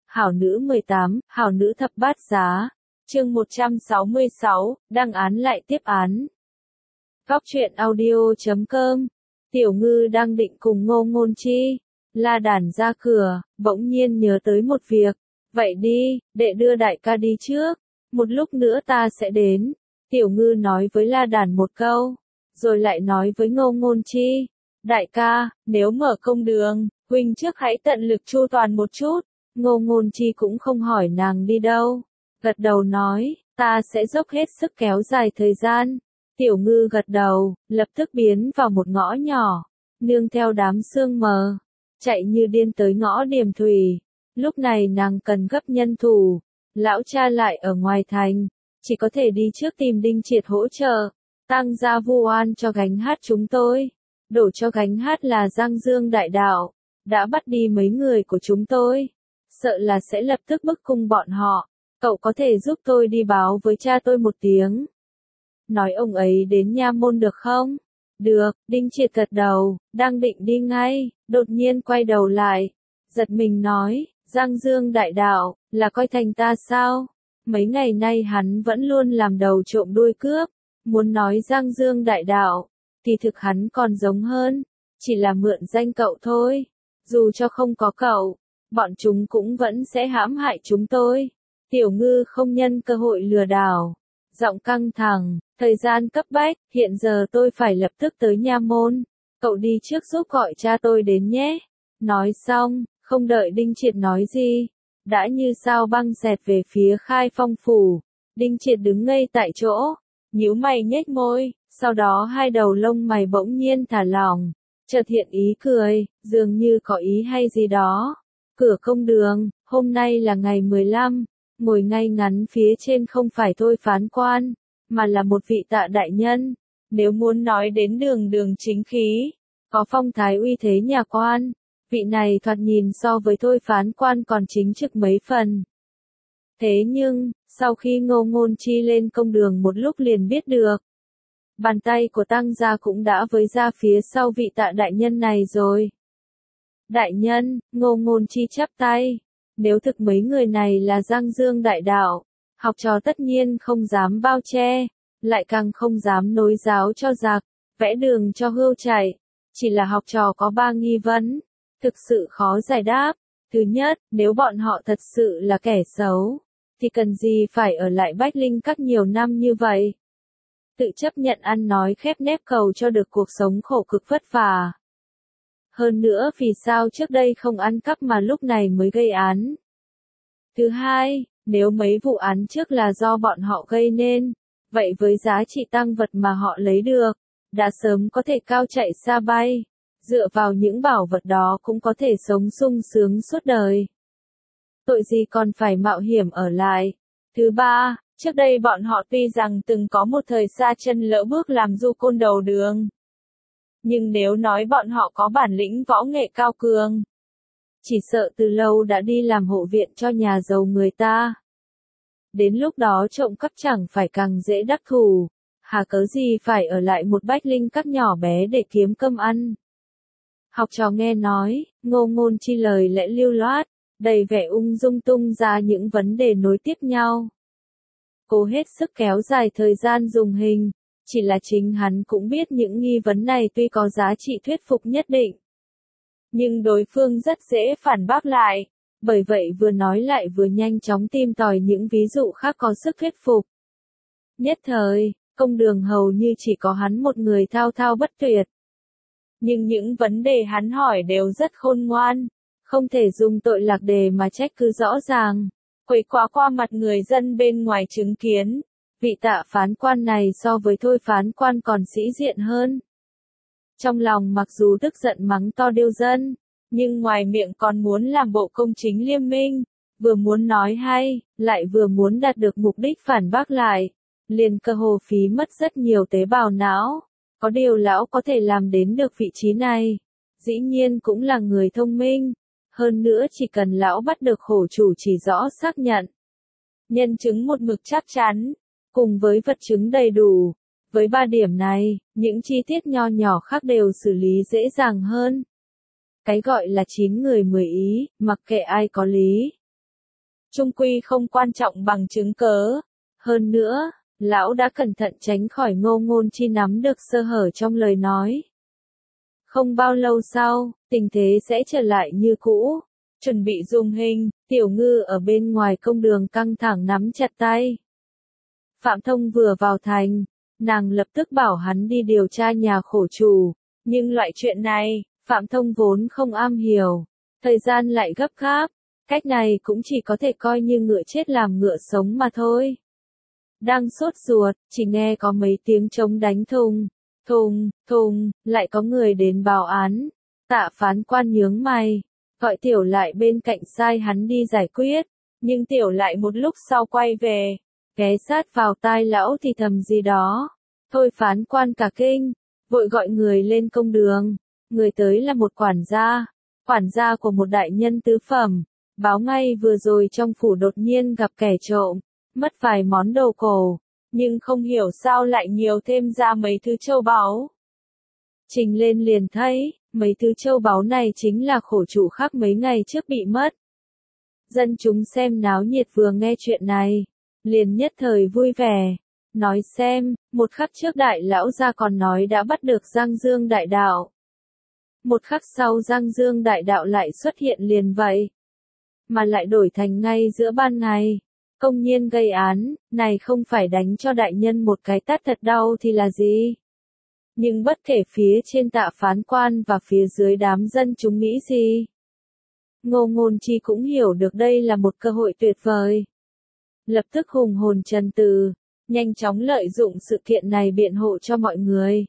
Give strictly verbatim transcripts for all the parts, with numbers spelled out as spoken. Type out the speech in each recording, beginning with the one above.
Hảo nữ mười tám, Hảo nữ thập bát giá. Chương một trăm sáu mươi sáu, đăng án lại tiếp án. Góc truyện audio chấm com. Tiểu Ngư đang định cùng Ngô Ngôn Chi la đàn ra cửa, bỗng nhiên nhớ tới một việc. Vậy đi, đệ đưa đại ca đi trước, một lúc nữa ta sẽ đến. Tiểu Ngư nói với la đàn một câu, rồi lại nói với Ngô Ngôn Chi. Đại ca, nếu mở công đường, huynh trước hãy tận lực chu toàn một chút. Ngô Ngôn Chi cũng không hỏi nàng đi đâu. Gật đầu nói, ta sẽ dốc hết sức kéo dài thời gian. Tiểu Ngư gật đầu, lập tức biến vào một ngõ nhỏ, nương theo đám sương mờ, chạy như điên tới ngõ Điềm Thủy. Lúc này nàng cần gấp nhân thủ, lão cha lại ở ngoài thành, chỉ có thể đi trước tìm Đinh Triệt hỗ trợ, tăng gia vu oan cho gánh hát chúng tôi. Đổ cho gánh hát là Giang Dương đại đạo, đã bắt đi mấy người của chúng tôi, sợ là sẽ lập tức bức cung bọn họ. Cậu có thể giúp tôi đi báo với cha tôi một tiếng, nói ông ấy đến nha môn được không? Được, Đinh Triệt gật đầu, đang định đi ngay, đột nhiên quay đầu lại, giật mình nói, Giang Dương đại đạo, là coi thành ta sao? Mấy ngày nay hắn vẫn luôn làm đầu trộm đuôi cướp, muốn nói Giang Dương đại đạo, thì thực hắn còn giống hơn, chỉ là mượn danh cậu thôi, dù cho không có cậu, bọn chúng cũng vẫn sẽ hãm hại chúng tôi. Tiểu Ngư không nhân cơ hội lừa đảo, giọng căng thẳng, thời gian cấp bách, hiện giờ tôi phải lập tức tới nha môn, cậu đi trước giúp gọi cha tôi đến nhé. Nói xong, không đợi Đinh Triệt nói gì, đã như sao băng xẹt về phía Khai Phong phủ. Đinh Triệt đứng ngây tại chỗ, nhíu mày nhếch môi, sau đó hai đầu lông mày bỗng nhiên thả lỏng, chợt hiện ý cười, dường như có ý hay gì đó. Cửa công đường, hôm nay là ngày mười lăm, ngồi ngay ngắn phía trên không phải thôi phán quan, mà là một vị tạ đại nhân. Nếu muốn nói đến đường đường chính khí, có phong thái uy thế nhà quan, vị này thoạt nhìn so với thôi phán quan còn chính trực mấy phần. Thế nhưng, sau khi Ngô Ngôn Chi lên công đường một lúc liền biết được, bàn tay của tăng gia cũng đã với ra phía sau vị tạ đại nhân này rồi. Đại nhân, Ngô Ngôn Chi chắp tay, nếu thực mấy người này là Giang Dương đại đạo, học trò tất nhiên không dám bao che, lại càng không dám nối giáo cho giặc, vẽ đường cho hươu chạy. Chỉ là học trò có ba nghi vấn, thực sự khó giải đáp. Thứ nhất, nếu bọn họ thật sự là kẻ xấu, thì cần gì phải ở lại Bách Linh Các nhiều năm như vậy? Tự chấp nhận ăn nói khép nép cầu cho được cuộc sống khổ cực vất vả. Hơn nữa vì sao trước đây không ăn cắp mà lúc này mới gây án? Thứ hai, nếu mấy vụ án trước là do bọn họ gây nên, vậy với giá trị tăng vật mà họ lấy được, đã sớm có thể cao chạy xa bay, dựa vào những bảo vật đó cũng có thể sống sung sướng suốt đời. Tội gì còn phải mạo hiểm ở lại? Thứ ba, trước đây bọn họ tuy rằng từng có một thời xa chân lỡ bước làm du côn đầu đường, nhưng nếu nói bọn họ có bản lĩnh võ nghệ cao cường, chỉ sợ từ lâu đã đi làm hộ viện cho nhà giàu người ta. Đến lúc đó trộm cắp chẳng phải càng dễ đắc thủ, hà cớ gì phải ở lại một Bách Linh Các nhỏ bé để kiếm cơm ăn. Học trò nghe nói, Ngô Ngôn Chi lời lẽ lưu loát, đầy vẻ ung dung tung ra những vấn đề nối tiếp nhau. Cố hết sức kéo dài thời gian dùng hình, chỉ là chính hắn cũng biết những nghi vấn này tuy có giá trị thuyết phục nhất định, nhưng đối phương rất dễ phản bác lại, bởi vậy vừa nói lại vừa nhanh chóng tìm tòi những ví dụ khác có sức thuyết phục. Nhất thời, công đường hầu như chỉ có hắn một người thao thao bất tuyệt. Nhưng những vấn đề hắn hỏi đều rất khôn ngoan, không thể dùng tội lạc đề mà trách cứ rõ ràng, quấy quá qua mặt người dân bên ngoài chứng kiến. Vị tạ phán quan này so với thôi phán quan còn sĩ diện hơn. Trong lòng mặc dù tức giận mắng to điêu dân, nhưng ngoài miệng còn muốn làm bộ công chính liêm minh, vừa muốn nói hay, lại vừa muốn đạt được mục đích phản bác lại, liền cơ hồ phí mất rất nhiều tế bào não. Có điều lão có thể làm đến được vị trí này, dĩ nhiên cũng là người thông minh, hơn nữa chỉ cần lão bắt được khổ chủ chỉ rõ xác nhận, nhân chứng một mực chắc chắn, cùng với vật chứng đầy đủ, với ba điểm này, những chi tiết nho nhỏ khác đều xử lý dễ dàng hơn. Cái gọi là chín người mười ý, mặc kệ ai có lý. chung quy không quan trọng bằng chứng cớ. Hơn nữa, lão đã cẩn thận tránh khỏi Ngô Ngôn Chi nắm được sơ hở trong lời nói. Không bao lâu sau, tình thế sẽ trở lại như cũ. Chuẩn bị dùng hình, Tiểu Ngư ở bên ngoài công đường căng thẳng nắm chặt tay. Phạm Thông vừa vào thành, nàng lập tức bảo hắn đi điều tra nhà khổ chủ, nhưng loại chuyện này, Phạm Thông vốn không am hiểu, thời gian lại gấp gáp, cách này cũng chỉ có thể coi như ngựa chết làm ngựa sống mà thôi. Đang sốt ruột, chỉ nghe có mấy tiếng trống đánh thùng, thùng, thùng, lại có người đến báo án. Tạ phán quan nhướng mày, gọi Tiểu Lại bên cạnh sai hắn đi giải quyết, nhưng Tiểu Lại một lúc sau quay về, ghé sát vào tai lão thì thầm gì đó. Thôi phán quan cả kinh, vội gọi người lên công đường, người tới là một quản gia, quản gia của một đại nhân tứ phẩm, báo ngay vừa rồi trong phủ đột nhiên gặp kẻ trộm, mất vài món đồ cổ, nhưng không hiểu sao lại nhiều thêm ra mấy thứ châu báu. Trình lên liền thấy, mấy thứ châu báu này chính là khổ chủ khác mấy ngày trước bị mất. Dân chúng xem náo nhiệt vừa nghe chuyện này, liền nhất thời vui vẻ, nói xem, một khắc trước đại lão gia còn nói đã bắt được Giang Dương đại đạo. Một khắc sau Giang Dương đại đạo lại xuất hiện liền vậy, mà lại đổi thành ngay giữa ban ngày, công nhiên gây án, này không phải đánh cho đại nhân một cái tát thật đau thì là gì? Nhưng bất kể phía trên Tạ phán quan và phía dưới đám dân chúng nghĩ gì, Ngô Ngôn Chi cũng hiểu được đây là một cơ hội tuyệt vời. Lập tức hùng hồn trần từ, nhanh chóng lợi dụng sự kiện này biện hộ cho mọi người.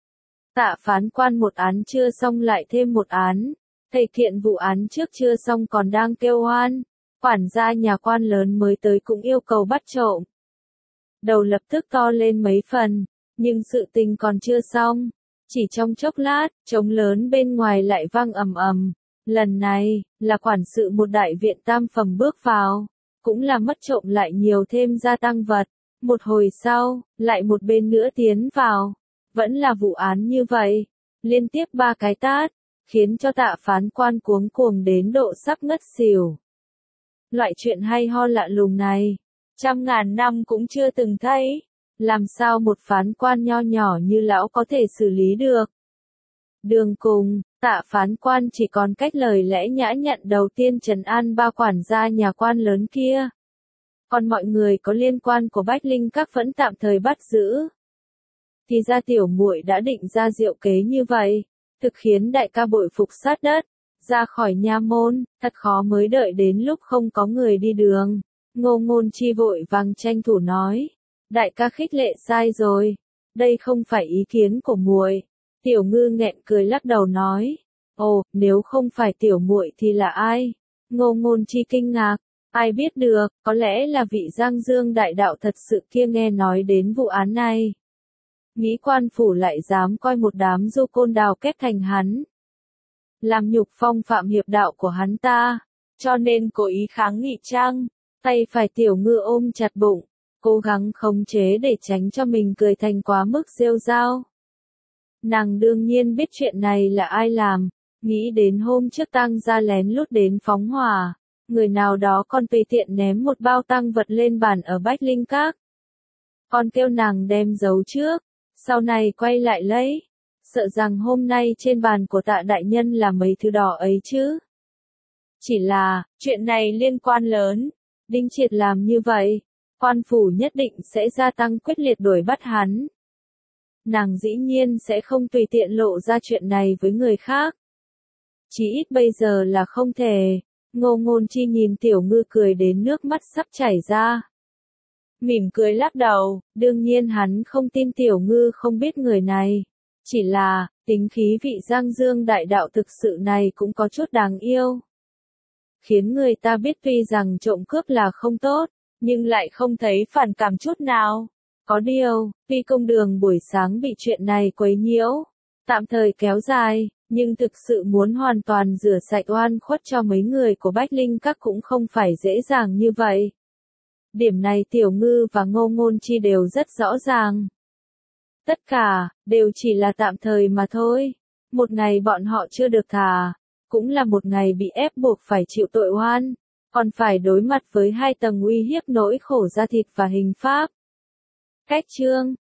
Tạ phán quan một án chưa xong lại thêm một án, thầy kiện vụ án trước chưa xong còn đang kêu oan, quản gia nhà quan lớn mới tới cũng yêu cầu bắt trộm. Đầu lập tức to lên mấy phần, nhưng sự tình còn chưa xong. Chỉ trong chốc lát, trống lớn bên ngoài lại vang ầm ầm. Lần này, là quản sự một đại viện tam phẩm bước vào, cũng là mất trộm lại nhiều thêm gia tăng vật. Một hồi sau, lại một bên nữa tiến vào, vẫn là vụ án như vậy, liên tiếp ba cái tát, khiến cho Tạ phán quan cuống cuồng đến độ sắp ngất xỉu. Loại chuyện hay ho lạ lùng này, trăm ngàn năm cũng chưa từng thấy, làm sao một phán quan nho nhỏ như lão có thể xử lý được. Đường cùng, Tạ phán quan chỉ còn cách lời lẽ nhã nhặn đầu tiên trấn an ba quản gia nhà quan lớn kia. Còn mọi người có liên quan của Bách Linh Các vẫn tạm thời bắt giữ. Thì ra tiểu muội đã định ra diệu kế như vậy, thực khiến đại ca bội phục sát đất, ra khỏi nha môn, thật khó mới đợi đến lúc không có người đi đường. Ngô Ngôn Chi vội vàng tranh thủ nói, đại ca khích lệ sai rồi, đây không phải ý kiến của muội. Tiểu Ngư nghẹn cười lắc đầu nói, ồ, nếu không phải tiểu muội thì là ai? Ngô Ngôn Chi kinh ngạc, ai biết được, có lẽ là vị Giang Dương đại đạo thật sự kia nghe nói đến vụ án này. Nghĩ quan phủ lại dám coi một đám du côn đào kết thành hắn, làm nhục phong phạm hiệp đạo của hắn ta, cho nên cố ý kháng nghị chăng? Tay phải Tiểu Ngư ôm chặt bụng, cố gắng khống chế để tránh cho mình cười thành quá mức rêu rao. Nàng đương nhiên biết chuyện này là ai làm, nghĩ đến hôm trước Tăng gia lén lút đến phóng hỏa, người nào đó còn tùy tiện ném một bao tăng vật lên bàn ở Bách Linh Các. Còn kêu nàng đem giấu trước, sau này quay lại lấy, sợ rằng hôm nay trên bàn của Tạ đại nhân là mấy thứ đỏ ấy chứ. Chỉ là, chuyện này liên quan lớn, Đinh Triệt làm như vậy, quan phủ nhất định sẽ gia tăng quyết liệt đuổi bắt hắn. Nàng dĩ nhiên sẽ không tùy tiện lộ ra chuyện này với người khác. Chỉ ít bây giờ là không thể. Ngô Ngôn Chi nhìn Tiểu Ngư cười đến nước mắt sắp chảy ra. Mỉm cười lắc đầu, đương nhiên hắn không tin Tiểu Ngư không biết người này. Chỉ là, tính khí vị Giang Dương đại đạo thực sự này cũng có chút đáng yêu. Khiến người ta biết tuy rằng trộm cướp là không tốt, nhưng lại không thấy phản cảm chút nào. Có điều, tuy công đường buổi sáng bị chuyện này quấy nhiễu, tạm thời kéo dài, nhưng thực sự muốn hoàn toàn rửa sạch oan khuất cho mấy người của Bách Linh Các cũng không phải dễ dàng như vậy. Điểm này Tiểu Ngư và Ngô Ngôn Chi đều rất rõ ràng. Tất cả, đều chỉ là tạm thời mà thôi. Một ngày bọn họ chưa được thả, cũng là một ngày bị ép buộc phải chịu tội oan. còn phải đối mặt với hai tầng uy hiếp nỗi khổ da thịt và hình pháp. Cách chương